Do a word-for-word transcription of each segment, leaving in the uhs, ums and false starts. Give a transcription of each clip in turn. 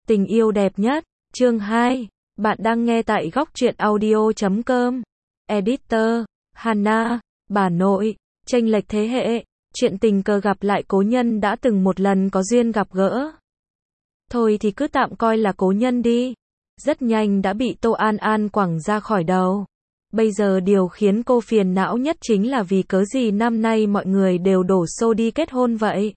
Tình yêu đẹp nhất, chương hai. Bạn đang nghe tại góc truyện audio chấm com. Editor, Hana, bà nội, chênh lệch thế hệ, chuyện tình cờ gặp lại cố nhân đã từng một lần có duyên gặp gỡ. Thôi thì cứ tạm coi là cố nhân đi. Rất nhanh đã bị Tô An An quẳng ra khỏi đầu. Bây giờ điều khiến cô phiền não nhất chính là vì cớ gì năm nay mọi người đều đổ xô đi kết hôn vậy.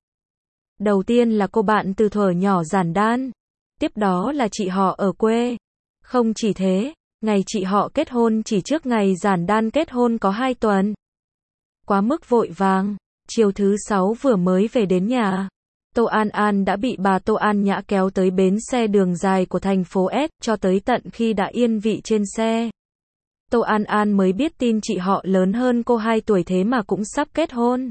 Đầu tiên là cô bạn từ thuở nhỏ giản đan. Tiếp đó là chị họ ở quê. Không chỉ thế, ngày chị họ kết hôn chỉ trước ngày giản đan kết hôn có hai tuần. Quá mức vội vàng, chiều thứ sáu vừa mới về đến nhà, Tô An An đã bị bà Tô An Nhã kéo tới bến xe đường dài của thành phố S, cho tới tận khi đã yên vị trên xe. Tô An An mới biết tin chị họ lớn hơn cô hai tuổi thế mà cũng sắp kết hôn.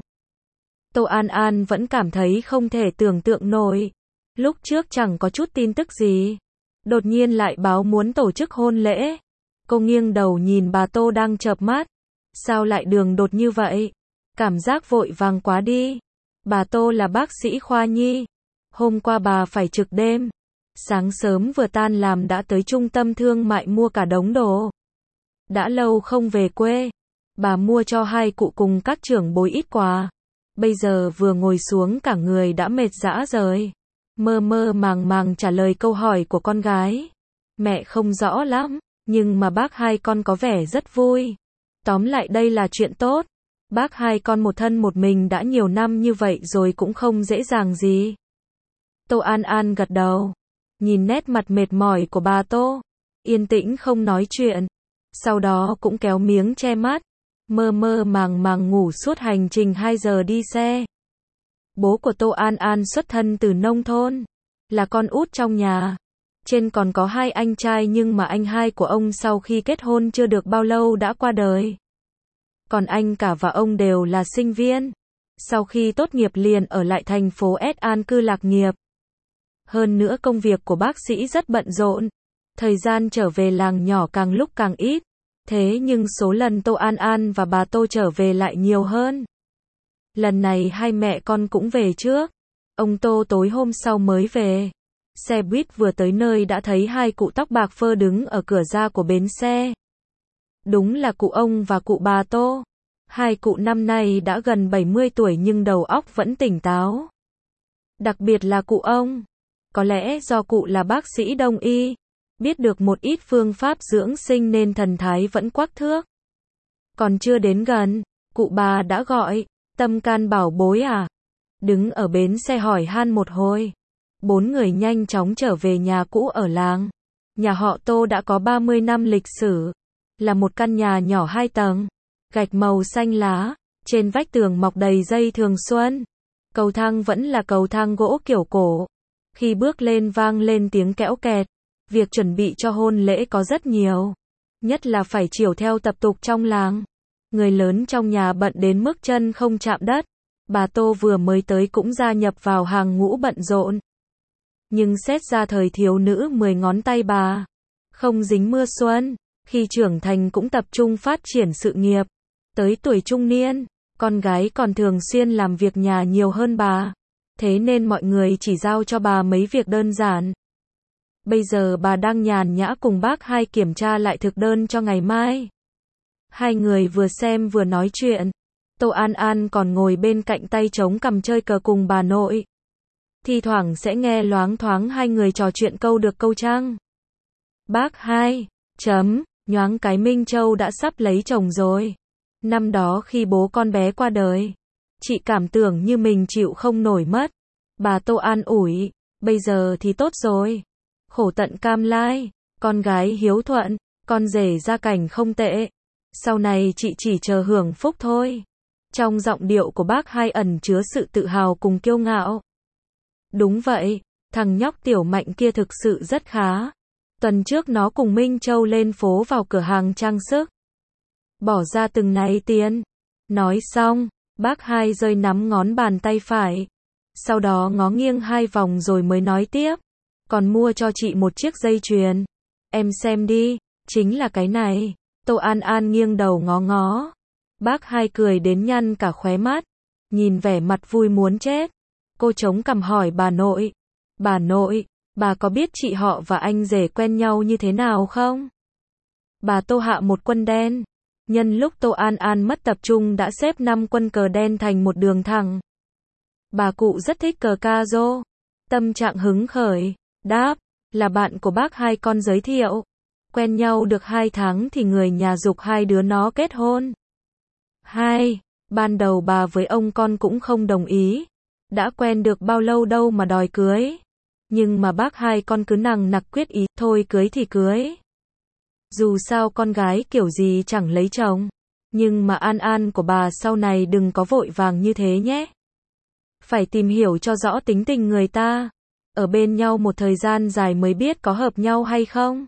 Tô An An vẫn cảm thấy không thể tưởng tượng nổi. Lúc trước chẳng có chút tin tức gì. Đột nhiên lại báo muốn tổ chức hôn lễ. Cô nghiêng đầu nhìn bà Tô đang chợp mắt. Sao lại đường đột như vậy? Cảm giác vội vàng quá đi. Bà Tô là bác sĩ khoa nhi. Hôm qua bà phải trực đêm. Sáng sớm vừa tan làm đã tới trung tâm thương mại mua cả đống đồ. Đã lâu không về quê. Bà mua cho hai cụ cùng các trưởng bối ít quà. Bây giờ vừa ngồi xuống cả người đã mệt rã rời. Mơ mơ màng màng trả lời câu hỏi của con gái. Mẹ không rõ lắm, nhưng mà bác hai con có vẻ rất vui. Tóm lại đây là chuyện tốt. Bác hai con một thân một mình đã nhiều năm như vậy rồi cũng không dễ dàng gì. Tô An An gật đầu. Nhìn nét mặt mệt mỏi của bà Tô. Yên tĩnh không nói chuyện. Sau đó cũng kéo miếng che mắt. Mơ mơ màng màng ngủ suốt hành trình hai giờ đi xe. Bố của Tô An An xuất thân từ nông thôn, là con út trong nhà. Trên còn có hai anh trai nhưng mà anh hai của ông sau khi kết hôn chưa được bao lâu đã qua đời. Còn anh cả và ông đều là sinh viên. Sau khi tốt nghiệp liền ở lại thành phố S an cư lạc nghiệp. Hơn nữa công việc của bác sĩ rất bận rộn. Thời gian trở về làng nhỏ càng lúc càng ít. Thế nhưng số lần Tô An An và bà Tô trở về lại nhiều hơn. Lần này hai mẹ con cũng về trước. Ông Tô tối hôm sau mới về. Xe buýt vừa tới nơi đã thấy hai cụ tóc bạc phơ đứng ở cửa ra của bến xe. Đúng là cụ ông và cụ bà Tô. Hai cụ năm nay đã gần bảy mươi tuổi nhưng đầu óc vẫn tỉnh táo. Đặc biệt là cụ ông. Có lẽ do cụ là bác sĩ đông y. Biết được một ít phương pháp dưỡng sinh nên thần thái vẫn quắc thước. Còn chưa đến gần, cụ bà đã gọi. Tâm can bảo bối à? Đứng ở bến xe hỏi han một hồi. Bốn người nhanh chóng trở về nhà cũ ở làng. Nhà họ Tô đã có ba mươi năm lịch sử. Là một căn nhà nhỏ hai tầng. Gạch màu xanh lá. Trên vách tường mọc đầy dây thường xuân. Cầu thang vẫn là cầu thang gỗ kiểu cổ. Khi bước lên vang lên tiếng kẽo kẹt. Việc chuẩn bị cho hôn lễ có rất nhiều. Nhất là phải chiều theo tập tục trong làng. Người lớn trong nhà bận đến mức chân không chạm đất. Bà Tô vừa mới tới cũng gia nhập vào hàng ngũ bận rộn. Nhưng xét ra thời thiếu nữ mười ngón tay bà. Không dính mưa xuân. Khi trưởng thành cũng tập trung phát triển sự nghiệp. Tới tuổi trung niên, con gái còn thường xuyên làm việc nhà nhiều hơn bà. Thế nên mọi người chỉ giao cho bà mấy việc đơn giản. Bây giờ bà đang nhàn nhã cùng bác hai kiểm tra lại thực đơn cho ngày mai. Hai người vừa xem vừa nói chuyện. Tô An An còn ngồi bên cạnh tay trống cầm chơi cờ cùng bà nội. Thi thoảng sẽ nghe loáng thoáng hai người trò chuyện câu được câu trăng. Bác hai, chấm, nhoáng cái Minh Châu đã sắp lấy chồng rồi. Năm đó khi bố con bé qua đời, chị cảm tưởng như mình chịu không nổi mất. Bà Tô an ủi, bây giờ thì tốt rồi. Khổ tận cam lai, con gái hiếu thuận, con rể gia cảnh không tệ. Sau này chị chỉ chờ hưởng phúc thôi. Trong giọng điệu của bác hai ẩn chứa sự tự hào cùng kiêu ngạo. Đúng vậy, thằng nhóc tiểu Mạnh kia thực sự rất khá. Tuần trước nó cùng Minh Châu lên phố vào cửa hàng trang sức. Bỏ ra từng này tiền. Nói xong, bác hai rơi nắm ngón bàn tay phải. Sau đó ngó nghiêng hai vòng rồi mới nói tiếp. Còn mua cho chị một chiếc dây chuyền. Em xem đi, chính là cái này. Tô An An nghiêng đầu ngó ngó. Bác hai cười đến nhăn cả khóe mắt. Nhìn vẻ mặt vui muốn chết. Cô chống cằm hỏi bà nội. Bà nội, Bà có biết chị họ và anh rể quen nhau như thế nào không? Bà Tô hạ một quân đen. Nhân lúc Tô An An mất tập trung đã xếp năm quân cờ đen thành một đường thẳng. Bà cụ rất thích cờ ca rô. Tâm trạng hứng khởi. Đáp, là bạn của bác hai con giới thiệu. Quen nhau được hai tháng thì người nhà giục hai đứa nó kết hôn. Hai, ban đầu bà với ông con cũng không đồng ý. Đã quen được bao lâu đâu mà đòi cưới. Nhưng mà bác hai con cứ nằng nặc quyết ý, thôi cưới thì cưới. Dù sao con gái kiểu gì chẳng lấy chồng. Nhưng mà An An của bà sau này đừng có vội vàng như thế nhé. Phải tìm hiểu cho rõ tính tình người ta. Ở bên nhau một thời gian dài mới biết có hợp nhau hay không.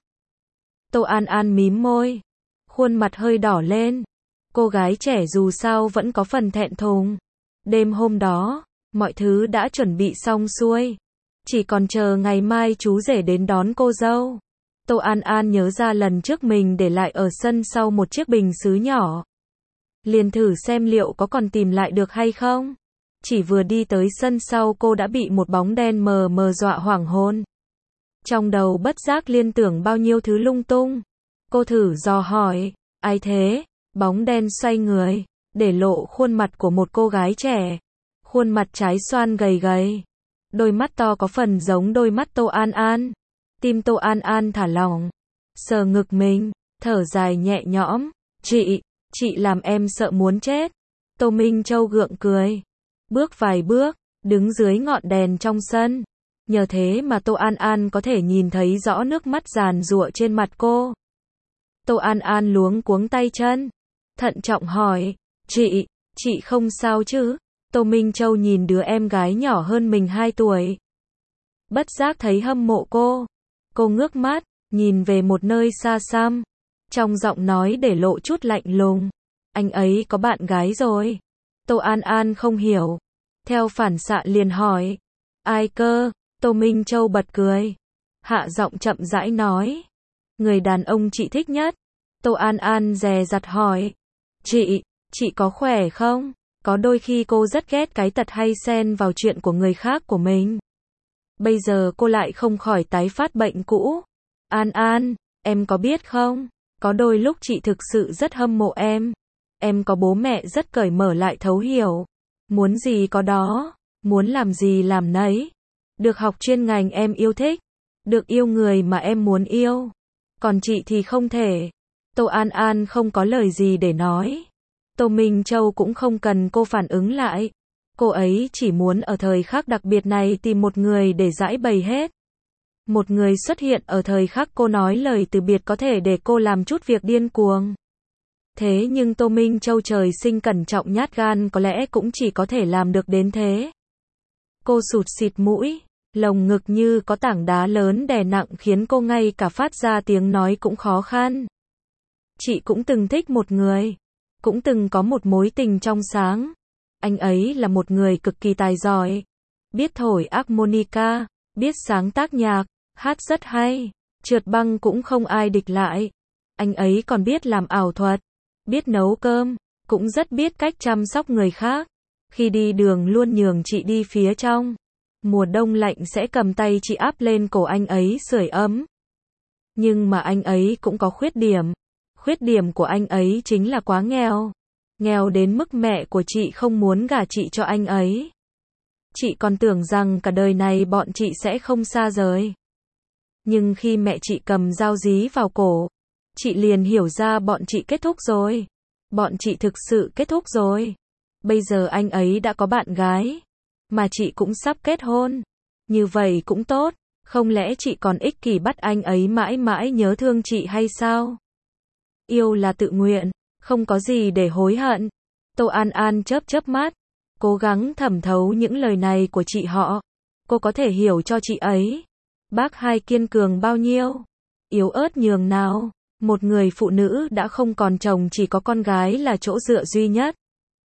Tô An An mím môi. Khuôn mặt hơi đỏ lên. Cô gái trẻ dù sao vẫn có phần thẹn thùng. Đêm hôm đó, mọi thứ đã chuẩn bị xong xuôi. Chỉ còn chờ ngày mai chú rể đến đón cô dâu. Tô An An nhớ ra lần trước mình để lại ở sân sau một chiếc bình sứ nhỏ. Liền thử xem liệu có còn tìm lại được hay không. Chỉ vừa đi tới sân sau cô đã bị một bóng đen mờ mờ dọa hoảng hồn. Trong đầu bất giác liên tưởng bao nhiêu thứ lung tung. Cô thử dò hỏi, ai thế? Bóng đen xoay người, để lộ khuôn mặt của một cô gái trẻ. Khuôn mặt trái xoan gầy gầy. Đôi mắt to có phần giống đôi mắt Tô An An. Tim Tô An An thả lỏng. Sờ ngực mình, thở dài nhẹ nhõm. Chị, chị làm em sợ muốn chết. Tô Minh Châu gượng cười. Bước vài bước, đứng dưới ngọn đèn trong sân. Nhờ thế mà Tô An An có thể nhìn thấy rõ nước mắt giàn giụa trên mặt cô. Tô An An luống cuống tay chân. Thận trọng hỏi, chị, chị không sao chứ? Tô Minh Châu nhìn đứa em gái nhỏ hơn mình hai tuổi. Bất giác thấy hâm mộ cô. Cô ngước mắt, nhìn về một nơi xa xăm. Trong giọng nói để lộ chút lạnh lùng. Anh ấy có bạn gái rồi. Tô An An không hiểu. Theo phản xạ liền hỏi. Ai cơ? Tô Minh Châu bật cười. Hạ giọng chậm rãi nói. Người đàn ông chị thích nhất. Tô An An dè dặt hỏi. Chị, chị có khỏe không? Có đôi khi cô rất ghét cái tật hay xen vào chuyện của người khác của mình. Bây giờ cô lại không khỏi tái phát bệnh cũ. An An, em có biết không? Có đôi lúc chị thực sự rất hâm mộ em. Em có bố mẹ rất cởi mở lại thấu hiểu. Muốn gì có đó. Muốn làm gì làm nấy. Được học chuyên ngành em yêu thích. Được yêu người mà em muốn yêu. Còn chị thì không thể. Tô An An không có lời gì để nói. Tô Minh Châu cũng không cần cô phản ứng lại. Cô ấy chỉ muốn ở thời khắc đặc biệt này tìm một người để giải bày hết. Một người xuất hiện ở thời khắc cô nói lời từ biệt có thể để cô làm chút việc điên cuồng. Thế nhưng Tô Minh Châu trời sinh cẩn trọng nhát gan có lẽ cũng chỉ có thể làm được đến thế. Cô sụt xịt mũi, lồng ngực như có tảng đá lớn đè nặng khiến cô ngay cả phát ra tiếng nói cũng khó khăn. Chị cũng từng thích một người. Cũng từng có một mối tình trong sáng. Anh ấy là một người cực kỳ tài giỏi. Biết thổi harmonica, biết sáng tác nhạc, hát rất hay. Trượt băng cũng không ai địch lại. Anh ấy còn biết làm ảo thuật, biết nấu cơm, cũng rất biết cách chăm sóc người khác. Khi đi đường luôn nhường chị đi phía trong. Mùa đông lạnh sẽ cầm tay chị áp lên cổ anh ấy sưởi ấm. Nhưng mà anh ấy cũng có khuyết điểm. Khuyết điểm của anh ấy chính là quá nghèo. Nghèo đến mức mẹ của chị không muốn gả chị cho anh ấy. Chị còn tưởng rằng cả đời này bọn chị sẽ không xa rời. Nhưng khi mẹ chị cầm dao dí vào cổ, chị liền hiểu ra bọn chị kết thúc rồi. Bọn chị thực sự kết thúc rồi. Bây giờ anh ấy đã có bạn gái. Mà chị cũng sắp kết hôn. Như vậy cũng tốt. Không lẽ chị còn ích kỷ bắt anh ấy mãi mãi nhớ thương chị hay sao? Yêu là tự nguyện, không có gì để hối hận. Tô An An chớp chớp mắt, cố gắng thẩm thấu những lời này của chị họ. Cô có thể hiểu cho chị ấy. Bác hai kiên cường bao nhiêu, yếu ớt nhường nào. Một người phụ nữ đã không còn chồng chỉ có con gái là chỗ dựa duy nhất.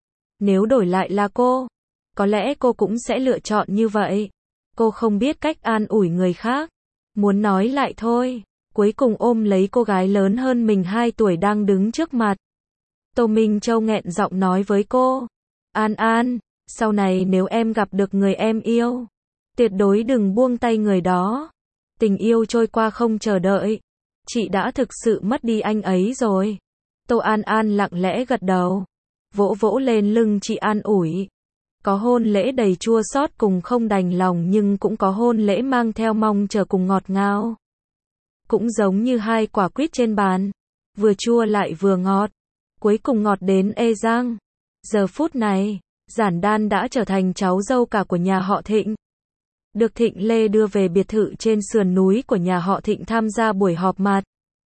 Nếu đổi lại là cô, có lẽ cô cũng sẽ lựa chọn như vậy. Cô không biết cách an ủi người khác. Muốn nói lại thôi. Cuối cùng ôm lấy cô gái lớn hơn mình hai tuổi đang đứng trước mặt. Tô Minh Châu nghẹn giọng nói với cô. An An, sau này nếu em gặp được người em yêu, tuyệt đối đừng buông tay người đó. Tình yêu trôi qua không chờ đợi. Chị đã thực sự mất đi anh ấy rồi. Tô An An lặng lẽ gật đầu. Vỗ vỗ lên lưng chị an ủi. Có hôn lễ đầy chua xót cùng không đành lòng nhưng cũng có hôn lễ mang theo mong chờ cùng ngọt ngào. Cũng giống như hai quả quýt trên bàn. Vừa chua lại vừa ngọt. Cuối cùng ngọt đến ê răng. Giờ phút này, Giản Đan đã trở thành cháu dâu cả của nhà họ Thịnh. Được Thịnh Lê đưa về biệt thự trên sườn núi của nhà họ Thịnh tham gia buổi họp mặt.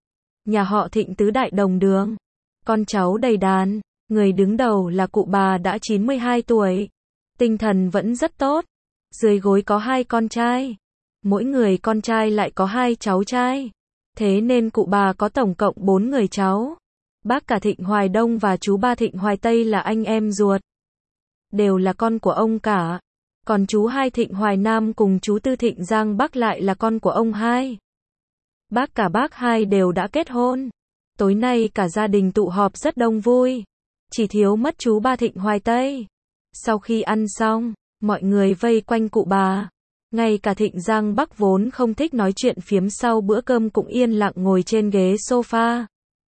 Nhà họ Thịnh tứ đại đồng đường. Con cháu đầy đàn. Người đứng đầu là cụ bà đã chín mươi hai tuổi. Tinh thần vẫn rất tốt. Dưới gối có hai con trai. Mỗi người con trai lại có hai cháu trai. Thế nên cụ bà có tổng cộng bốn người cháu. Bác cả Thịnh Hoài Đông và chú ba Thịnh Hoài Tây là anh em ruột. Đều là con của ông cả. Còn chú hai Thịnh Hoài Nam cùng chú tư Thịnh Giang Bắc lại là con của ông hai. Bác cả bác hai đều đã kết hôn. Tối nay cả gia đình tụ họp rất đông vui. Chỉ thiếu mất chú ba Thịnh Hoài Tây. Sau khi ăn xong, mọi người vây quanh cụ bà. Ngay cả Thịnh Giang Bắc vốn không thích nói chuyện phiếm sau bữa cơm cũng yên lặng ngồi trên ghế sofa.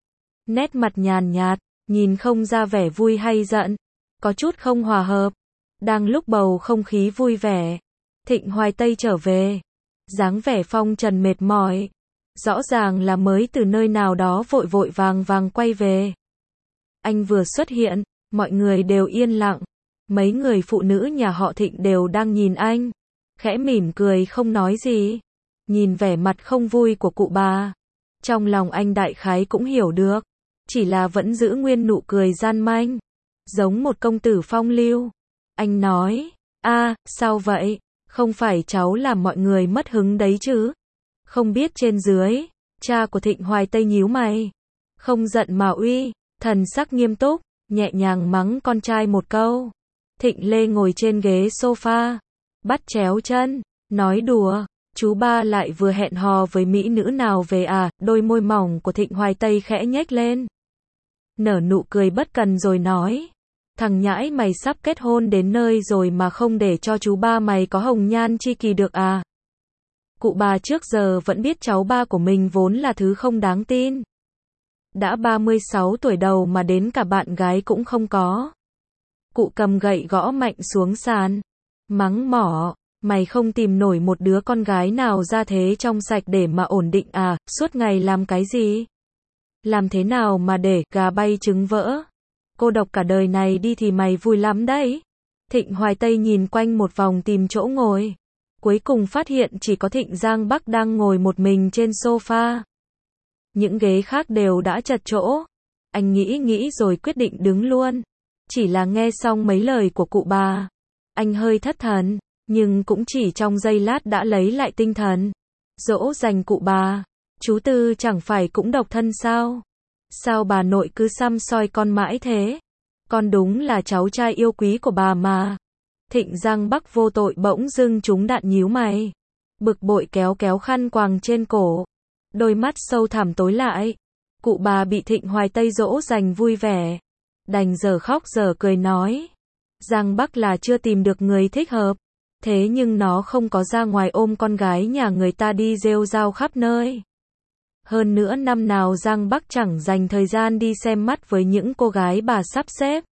Nét mặt nhàn nhạt, nhìn không ra vẻ vui hay giận. Có chút không hòa hợp. Đang lúc bầu không khí vui vẻ, Thịnh Hoài Tây trở về. Dáng vẻ phong trần mệt mỏi. Rõ ràng là mới từ nơi nào đó vội vội vàng vàng quay về. Anh vừa xuất hiện, mọi người đều yên lặng. Mấy người phụ nữ nhà họ Thịnh đều đang nhìn anh. Khẽ mỉm cười không nói gì. Nhìn vẻ mặt không vui của cụ bà. Trong lòng anh đại khái cũng hiểu được. Chỉ là vẫn giữ nguyên nụ cười gian manh. Giống một công tử phong lưu. Anh nói, a, sao vậy? Không phải cháu làm mọi người mất hứng đấy chứ? Không biết trên dưới. Cha của Thịnh Hoài Tây nhíu mày. Không giận mà uy. Thần sắc nghiêm túc. Nhẹ nhàng mắng con trai một câu. Thịnh Lê ngồi trên ghế sofa. Bắt chéo chân. Nói đùa. Chú ba lại vừa hẹn hò với mỹ nữ nào về à? Đôi môi mỏng của Thịnh Hoài Tây khẽ nhếch lên. Nở nụ cười bất cần rồi nói. Thằng nhãi mày sắp kết hôn đến nơi rồi mà không để cho chú ba mày có hồng nhan chi kỳ được à? Cụ bà trước giờ vẫn biết cháu ba của mình vốn là thứ không đáng tin. Đã ba mươi sáu tuổi đầu mà đến cả bạn gái cũng không có. Cụ cầm gậy gõ mạnh xuống sàn. Mắng mỏ, mày không tìm nổi một đứa con gái nào ra thế trong sạch để mà ổn định à, suốt ngày làm cái gì? Làm thế nào mà để gà bay trứng vỡ? Cô độc cả đời này đi thì mày vui lắm đấy. Thịnh Hoài Tây nhìn quanh một vòng tìm chỗ ngồi. Cuối cùng phát hiện chỉ có Thịnh Giang Bắc đang ngồi một mình trên sofa. Những ghế khác đều đã chật chỗ. Anh nghĩ nghĩ rồi quyết định đứng luôn. Chỉ là nghe xong mấy lời của cụ bà. Anh hơi thất thần, nhưng cũng chỉ trong giây lát đã lấy lại tinh thần. Dỗ dành cụ bà. Chú Tư chẳng phải cũng độc thân sao? Sao bà nội cứ săm soi con mãi thế? Con đúng là cháu trai yêu quý của bà mà. Thịnh Giang Bắc vô tội bỗng dưng trúng đạn nhíu mày. Bực bội kéo kéo khăn quàng trên cổ. Đôi mắt sâu thẳm tối lại. Cụ bà bị Thịnh Hoài Tây dỗ dành vui vẻ. Đành giờ khóc giờ cười nói. Giang Bắc là chưa tìm được người thích hợp. Thế nhưng nó không có ra ngoài ôm con gái nhà người ta đi rêu rao khắp nơi. Hơn nữa năm nào Giang Bắc chẳng dành thời gian đi xem mắt với những cô gái bà sắp xếp.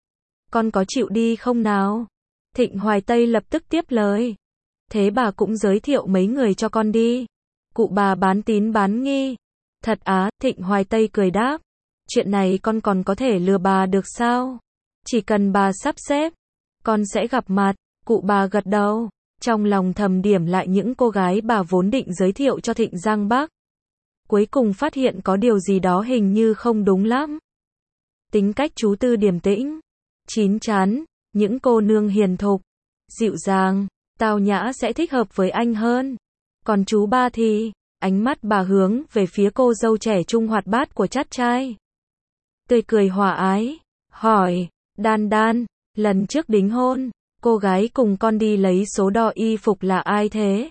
Con có chịu đi không nào? Thịnh Hoài Tây lập tức tiếp lời. Thế bà cũng giới thiệu mấy người cho con đi. Cụ bà bán tín bán nghi. Thật á, Thịnh Hoài Tây cười đáp. Chuyện này con còn có thể lừa bà được sao? Chỉ cần bà sắp xếp, con sẽ gặp mặt. Cụ bà gật đầu. Trong lòng thầm điểm lại những cô gái bà vốn định giới thiệu cho Thịnh Giang Bắc. Cuối cùng phát hiện có điều gì đó hình như không đúng lắm. Tính cách chú Tư điềm tĩnh, chín chắn, những cô nương hiền thục, dịu dàng, tao nhã sẽ thích hợp với anh hơn. Còn chú ba thì, ánh mắt bà hướng về phía cô dâu trẻ trung hoạt bát của chát trai. Tươi cười hòa ái, hỏi, Đan Đan, lần trước đính hôn, cô gái cùng con đi lấy số đo y phục là ai thế?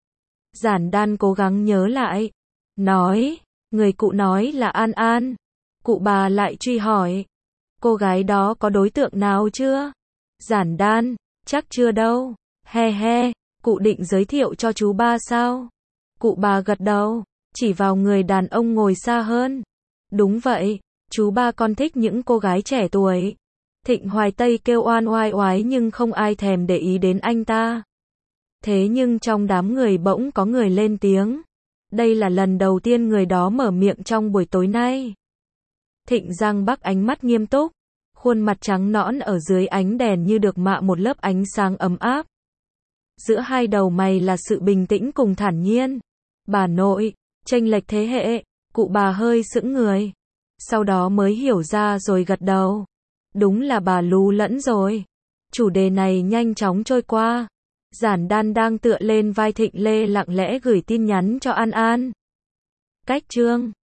Giản Đan cố gắng nhớ lại. Nói, người cụ nói là An An. Cụ bà lại truy hỏi. Cô gái đó có đối tượng nào chưa? Giản Đan, chắc chưa đâu. He he, cụ định giới thiệu cho chú ba sao? Cụ bà gật đầu, chỉ vào người đàn ông ngồi xa hơn. Đúng vậy, chú ba con thích những cô gái trẻ tuổi. Thịnh Hoài Tây kêu oan oai oái nhưng không ai thèm để ý đến anh ta. Thế nhưng trong đám người bỗng có người lên tiếng. Đây là lần đầu tiên người đó mở miệng trong buổi tối nay. Thịnh Giang Bắc ánh mắt nghiêm túc, khuôn mặt trắng nõn ở dưới ánh đèn như được mạ một lớp ánh sáng ấm áp. Giữa hai đầu mày là sự bình tĩnh cùng thản nhiên. Bà nội, chênh lệch thế hệ, cụ bà hơi sững người. Sau đó mới hiểu ra rồi gật đầu. Đúng là bà lú lẫn rồi. Chủ đề này nhanh chóng trôi qua. Giản Đan đang tựa lên vai Thịnh Lê lặng lẽ gửi tin nhắn cho An An. Cách chương